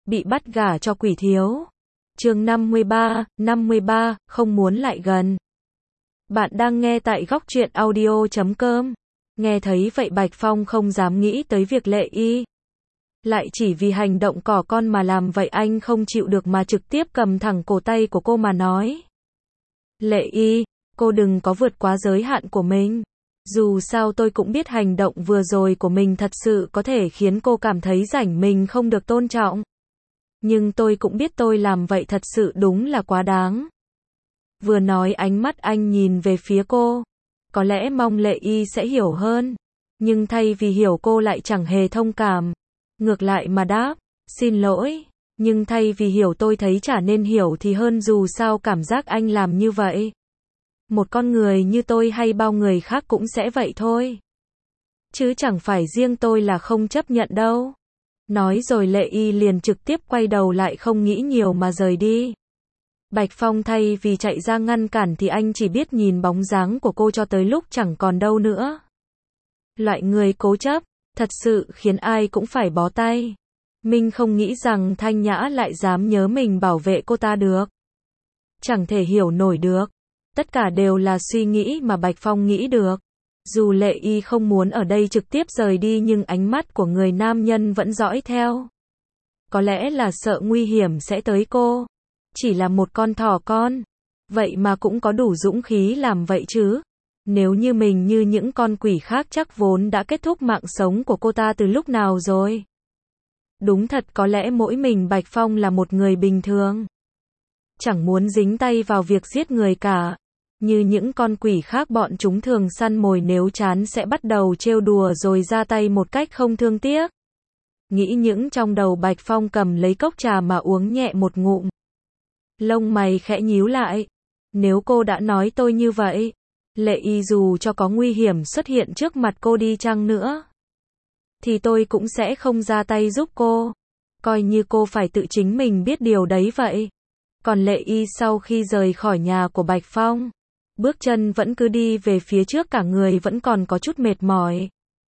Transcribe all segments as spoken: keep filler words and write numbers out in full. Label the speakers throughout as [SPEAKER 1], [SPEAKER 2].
[SPEAKER 1] bị bắt gả cho quỷ thiếu. Chương năm mươi ba, năm mươi ba, không muốn lại gần. Bạn đang nghe tại góc truyện audio chấm com. Nghe thấy vậy Bạch Phong không dám nghĩ tới việc Lệ Y lại chỉ vì hành động cỏ con mà làm vậy, anh không chịu được mà trực tiếp cầm thẳng cổ tay của cô mà nói. Lệ Y, cô đừng có vượt quá giới hạn của mình. Dù sao tôi cũng biết hành động vừa rồi của mình thật sự có thể khiến cô cảm thấy rảnh mình không được tôn trọng. Nhưng tôi cũng biết tôi làm vậy thật sự đúng là quá đáng. Vừa nói ánh mắt anh nhìn về phía cô. Có lẽ mong Lệ Y sẽ hiểu hơn. Nhưng thay vì hiểu cô lại chẳng hề thông cảm. Ngược lại mà đáp, xin lỗi. Nhưng thay vì hiểu tôi thấy chả nên hiểu thì hơn, dù sao cảm giác anh làm như vậy. Một con người như tôi hay bao người khác cũng sẽ vậy thôi. Chứ chẳng phải riêng tôi là không chấp nhận đâu. Nói rồi Lệ Y liền trực tiếp quay đầu lại không nghĩ nhiều mà rời đi. Bạch Phong thay vì chạy ra ngăn cản thì anh chỉ biết nhìn bóng dáng của cô cho tới lúc chẳng còn đâu nữa. Loại người cố chấp, thật sự khiến ai cũng phải bó tay. Mình không nghĩ rằng Thanh Nhã lại dám nhớ mình bảo vệ cô ta được. Chẳng thể hiểu nổi được. Tất cả đều là suy nghĩ mà Bạch Phong nghĩ được. Dù Lệ Y không muốn ở đây trực tiếp rời đi nhưng ánh mắt của người nam nhân vẫn dõi theo. Có lẽ là sợ nguy hiểm sẽ tới cô. Chỉ là một con thỏ con. Vậy mà cũng có đủ dũng khí làm vậy chứ. Nếu như mình như những con quỷ khác chắc vốn đã kết thúc mạng sống của cô ta từ lúc nào rồi. Đúng thật, có lẽ mỗi mình Bạch Phong là một người bình thường. Chẳng muốn dính tay vào việc giết người cả. Như những con quỷ khác bọn chúng thường săn mồi, nếu chán sẽ bắt đầu trêu đùa rồi ra tay một cách không thương tiếc. Nghĩ những trong đầu Bạch Phong cầm lấy cốc trà mà uống nhẹ một ngụm. Lông mày khẽ nhíu lại. Nếu cô đã nói tôi như vậy, Lệ Y dù cho có nguy hiểm xuất hiện trước mặt cô đi chăng nữa, thì tôi cũng sẽ không ra tay giúp cô. Coi như cô phải tự chính mình biết điều đấy vậy. Còn Lệ Y sau khi rời khỏi nhà của Bạch Phong, bước chân vẫn cứ đi về phía trước, cả người vẫn còn có chút mệt mỏi.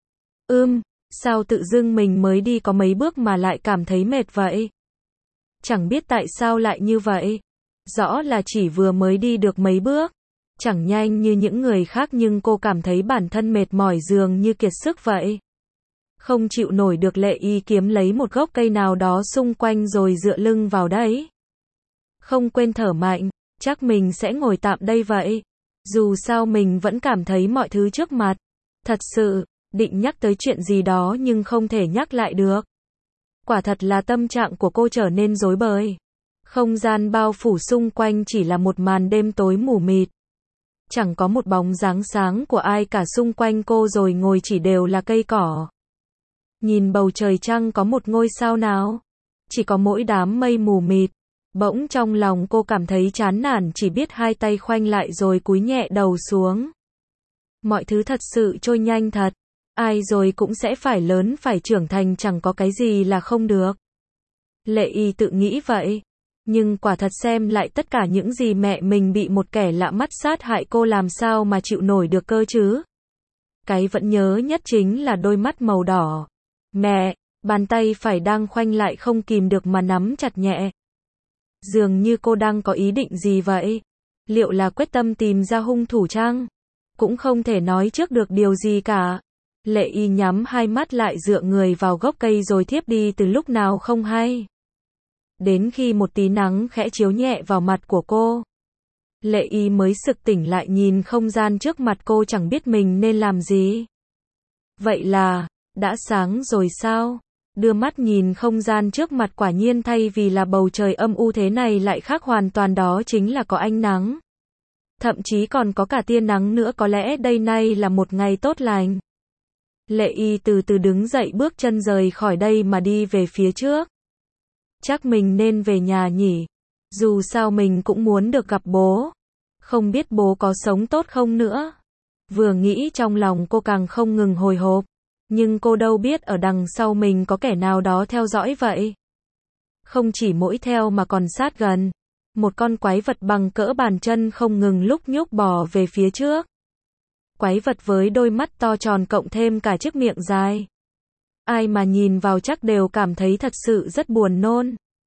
[SPEAKER 1] Ưm, sao tự dưng mình mới đi có mấy bước mà lại cảm thấy mệt vậy? Chẳng biết tại sao lại như vậy. Rõ là chỉ vừa mới đi được mấy bước. Chẳng nhanh như những người khác nhưng cô cảm thấy bản thân mệt mỏi dường như kiệt sức vậy. Không chịu nổi được, Lệ Y kiếm lấy một gốc cây nào đó xung quanh rồi dựa lưng vào đấy. Không quên thở mạnh, chắc mình sẽ ngồi tạm đây vậy. Dù sao mình vẫn cảm thấy mọi thứ trước mặt. Thật sự, định nhắc tới chuyện gì đó nhưng không thể nhắc lại được. Quả thật là tâm trạng của cô trở nên rối bời. Không gian bao phủ xung quanh chỉ là một màn đêm tối mù mịt. Chẳng có một bóng dáng sáng của ai cả, xung quanh cô rồi ngồi chỉ đều là cây cỏ. Nhìn bầu trời trăng có một ngôi sao nào. Chỉ có mỗi đám mây mù mịt. Bỗng trong lòng cô cảm thấy chán nản, chỉ biết hai tay khoanh lại rồi cúi nhẹ đầu xuống. Mọi thứ thật sự trôi nhanh thật. Ai rồi cũng sẽ phải lớn phải trưởng thành, chẳng có cái gì là không được. Lệ Y tự nghĩ vậy. Nhưng quả thật xem lại tất cả những gì mẹ mình bị một kẻ lạ mắt sát hại, cô làm sao mà chịu nổi được cơ chứ? Cái vẫn nhớ nhất chính là đôi mắt màu đỏ. Mẹ, bàn tay phải đang khoanh lại không kìm được mà nắm chặt nhẹ. Dường như cô đang có ý định gì vậy? Liệu là quyết tâm tìm ra hung thủ chăng? Cũng không thể nói trước được điều gì cả. Lệ Y nhắm hai mắt lại dựa người vào gốc cây rồi thiếp đi từ lúc nào không hay. Đến khi một tí nắng khẽ chiếu nhẹ vào mặt của cô, Lệ Y mới sực tỉnh lại, nhìn không gian trước mặt cô chẳng biết mình nên làm gì. Vậy là, đã sáng rồi sao? Đưa mắt nhìn không gian trước mặt, quả nhiên thay vì là bầu trời âm u thế này lại khác hoàn toàn, đó chính là có ánh nắng. Thậm chí còn có cả tia nắng nữa, có lẽ đây nay là một ngày tốt lành. Lệ Y từ từ đứng dậy, bước chân rời khỏi đây mà đi về phía trước. Chắc mình nên về nhà nhỉ. Dù sao mình cũng muốn được gặp bố. Không biết bố có sống tốt không nữa. Vừa nghĩ trong lòng cô càng không ngừng hồi hộp. Nhưng cô đâu biết ở đằng sau mình có kẻ nào đó theo dõi vậy. Không chỉ mỗi theo mà còn sát gần. Một con quái vật bằng cỡ bàn chân không ngừng lúc nhúc bò về phía trước. Quái vật với đôi mắt to tròn cộng thêm cả chiếc miệng dài. Ai mà nhìn vào chắc đều cảm thấy thật sự rất buồn nôn.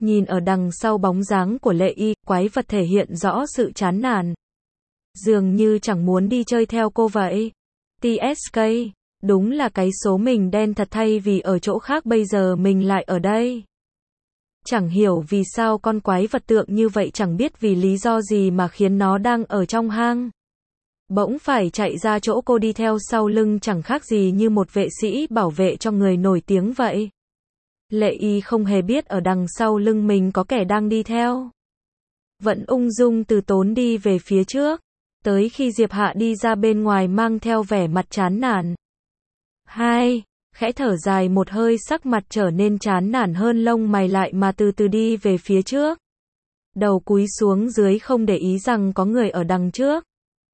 [SPEAKER 1] Nhìn ở đằng sau bóng dáng của Lệ Y, quái vật thể hiện rõ sự chán nản. Dường như chẳng muốn đi chơi theo cô vậy. tê ét ca, đúng là cái số mình đen thật, thay vì ở chỗ khác bây giờ mình lại ở đây. Chẳng hiểu vì sao con quái vật tượng như vậy, chẳng biết vì lý do gì mà khiến nó đang ở trong hang. Bỗng phải chạy ra chỗ cô, đi theo sau lưng chẳng khác gì như một vệ sĩ bảo vệ cho người nổi tiếng vậy. Lệ Y không hề biết ở đằng sau lưng mình có kẻ đang đi theo. Vẫn ung dung từ tốn đi về phía trước, tới khi Diệp Hạ đi ra bên ngoài mang theo vẻ mặt chán nản. Hai, khẽ thở dài một hơi, sắc mặt trở nên chán nản hơn, lông mày lại mà từ từ đi về phía trước. Đầu cúi xuống dưới không để ý rằng có người ở đằng trước.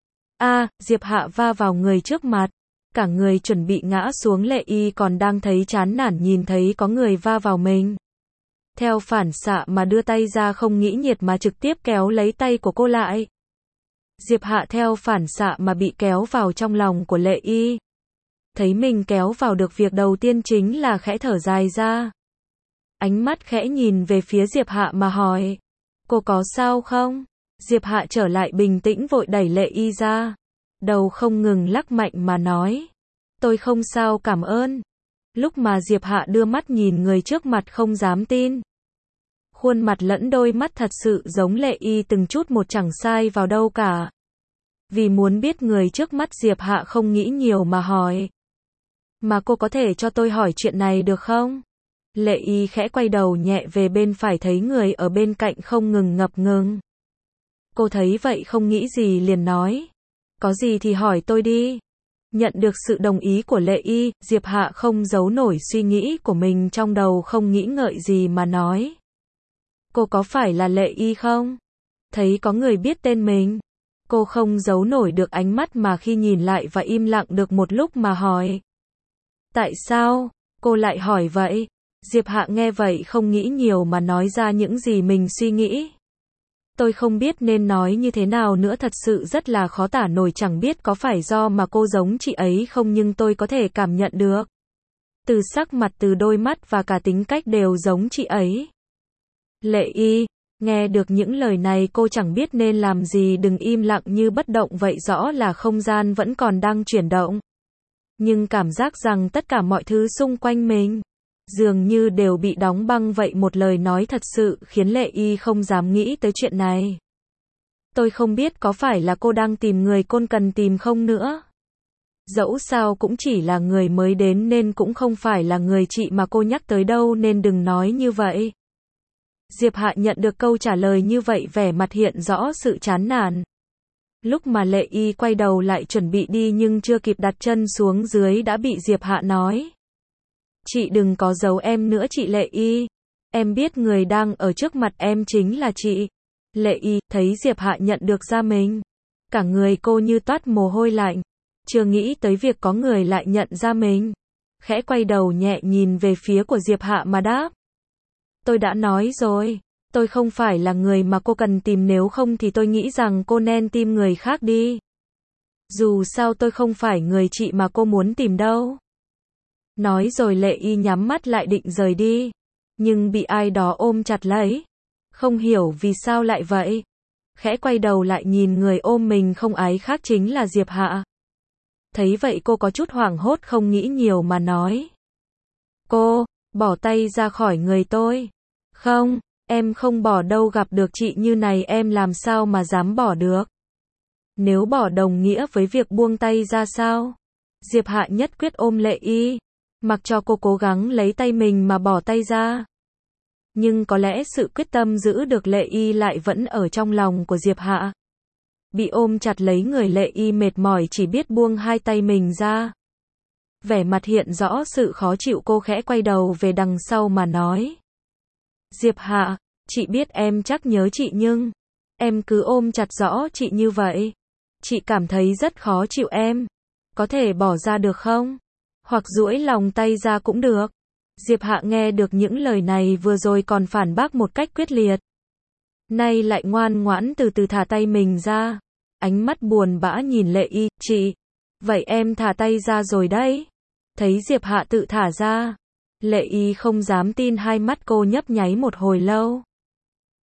[SPEAKER 1] A, à, Diệp Hạ va vào người trước mặt. Cả người chuẩn bị ngã xuống, Lệ Y còn đang thấy chán nản nhìn thấy có người va vào mình. Theo phản xạ mà đưa tay ra, không nghĩ nhiệt mà trực tiếp kéo lấy tay của cô lại. Diệp Hạ theo phản xạ mà bị kéo vào trong lòng của Lệ Y. Thấy mình kéo vào được, việc đầu tiên chính là khẽ thở dài ra. Ánh mắt khẽ nhìn về phía Diệp Hạ mà hỏi. Cô có sao không? Diệp Hạ trở lại bình tĩnh, vội đẩy Lệ Y ra. Đầu không ngừng lắc mạnh mà nói. Tôi không sao, cảm ơn. Lúc mà Diệp Hạ đưa mắt nhìn người trước mặt không dám tin. Khuôn mặt lẫn đôi mắt thật sự giống Lệ Y từng chút một, chẳng sai vào đâu cả. Vì muốn biết người trước mắt, Diệp Hạ không nghĩ nhiều mà hỏi. Mà cô có thể cho tôi hỏi chuyện này được không? Lệ Y khẽ quay đầu nhẹ về bên phải, thấy người ở bên cạnh không ngừng ngập ngừng. Cô thấy vậy không nghĩ gì liền nói. Có gì thì hỏi tôi đi. Nhận được sự đồng ý của Lệ Y, Diệp Hạ không giấu nổi suy nghĩ của mình trong đầu, không nghĩ ngợi gì mà nói. Cô có phải là Lệ Y không? Thấy có người biết tên mình. Cô không giấu nổi được ánh mắt mà khi nhìn lại và im lặng được một lúc mà hỏi. Tại sao? Cô lại hỏi vậy? Diệp Hạ nghe vậy không nghĩ nhiều mà nói ra những gì mình suy nghĩ. Tôi không biết nên nói như thế nào nữa, thật sự rất là khó tả nổi, chẳng biết có phải do mà cô giống chị ấy không, nhưng tôi có thể cảm nhận được. Từ sắc mặt, từ đôi mắt và cả tính cách đều giống chị ấy. Lệ Y, nghe được những lời này cô chẳng biết nên làm gì, đừng im lặng như bất động vậy, rõ là không gian vẫn còn đang chuyển động. Nhưng cảm giác rằng tất cả mọi thứ xung quanh mình dường như đều bị đóng băng vậy, một lời nói thật sự khiến Lệ Y không dám nghĩ tới chuyện này. Tôi không biết có phải là cô đang tìm người cô cần tìm không nữa. Dẫu sao cũng chỉ là người mới đến nên cũng không phải là người chị mà cô nhắc tới đâu, nên đừng nói như vậy. Diệp Hạ nhận được câu trả lời như vậy, vẻ mặt hiện rõ sự chán nản. Lúc mà Lệ Y quay đầu lại chuẩn bị đi nhưng chưa kịp đặt chân xuống dưới đã bị Diệp Hạ nói. Chị đừng có giấu em nữa chị Lệ Y. Em biết người đang ở trước mặt em chính là chị. Lệ Y thấy Diệp Hạ nhận được ra mình. Cả người cô như toát mồ hôi lạnh. Chưa nghĩ tới việc có người lại nhận ra mình. Khẽ quay đầu nhẹ nhìn về phía của Diệp Hạ mà đáp. Tôi đã nói rồi. Tôi không phải là người mà cô cần tìm, nếu không thì tôi nghĩ rằng cô nên tìm người khác đi. Dù sao tôi không phải người chị mà cô muốn tìm đâu. Nói rồi Lệ Y nhắm mắt lại định rời đi. Nhưng bị ai đó ôm chặt lấy. Không hiểu vì sao lại vậy. Khẽ quay đầu lại nhìn người ôm mình không ai khác chính là Diệp Hạ. Thấy vậy cô có chút hoảng hốt, không nghĩ nhiều mà nói. Cô, bỏ tay ra khỏi người tôi. Không, em không bỏ đâu, gặp được chị như này em làm sao mà dám bỏ được. Nếu bỏ đồng nghĩa với việc buông tay ra sao? Diệp Hạ nhất quyết ôm Lệ Y. Mặc cho cô cố gắng lấy tay mình mà bỏ tay ra. Nhưng có lẽ sự quyết tâm giữ được Lệ Y lại vẫn ở trong lòng của Diệp Hạ. Bị ôm chặt lấy người, Lệ Y mệt mỏi chỉ biết buông hai tay mình ra. Vẻ mặt hiện rõ sự khó chịu, cô khẽ quay đầu về đằng sau mà nói. Diệp Hạ, chị biết em chắc nhớ chị nhưng em cứ ôm chặt rõ chị như vậy. Chị cảm thấy rất khó chịu, em có thể bỏ ra được không? Hoặc duỗi lòng tay ra cũng được. Diệp Hạ nghe được những lời này vừa rồi còn phản bác một cách quyết liệt. Nay lại ngoan ngoãn từ từ thả tay mình ra. Ánh mắt buồn bã nhìn Lệ Y, chị, vậy em thả tay ra rồi đấy. Thấy Diệp Hạ tự thả ra. Lệ Y không dám tin, hai mắt cô nhấp nháy một hồi lâu.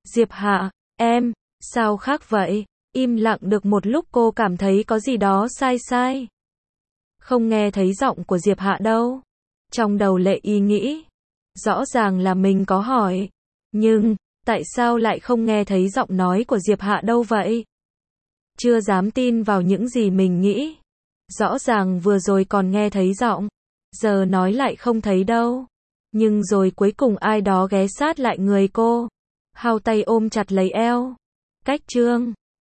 [SPEAKER 1] Diệp Hạ, em, sao khác vậy? Im lặng được một lúc cô cảm thấy có gì đó sai sai. Không nghe thấy giọng của Diệp Hạ đâu. Trong đầu Lệ Y nghĩ, rõ ràng là mình có hỏi, nhưng tại sao lại không nghe thấy giọng nói của Diệp Hạ đâu vậy? Chưa dám tin vào những gì mình nghĩ. Rõ ràng vừa rồi còn nghe thấy giọng, giờ nói lại không thấy đâu. Nhưng rồi cuối cùng ai đó ghé sát lại người cô, hao tay ôm chặt lấy eo. Cách Trương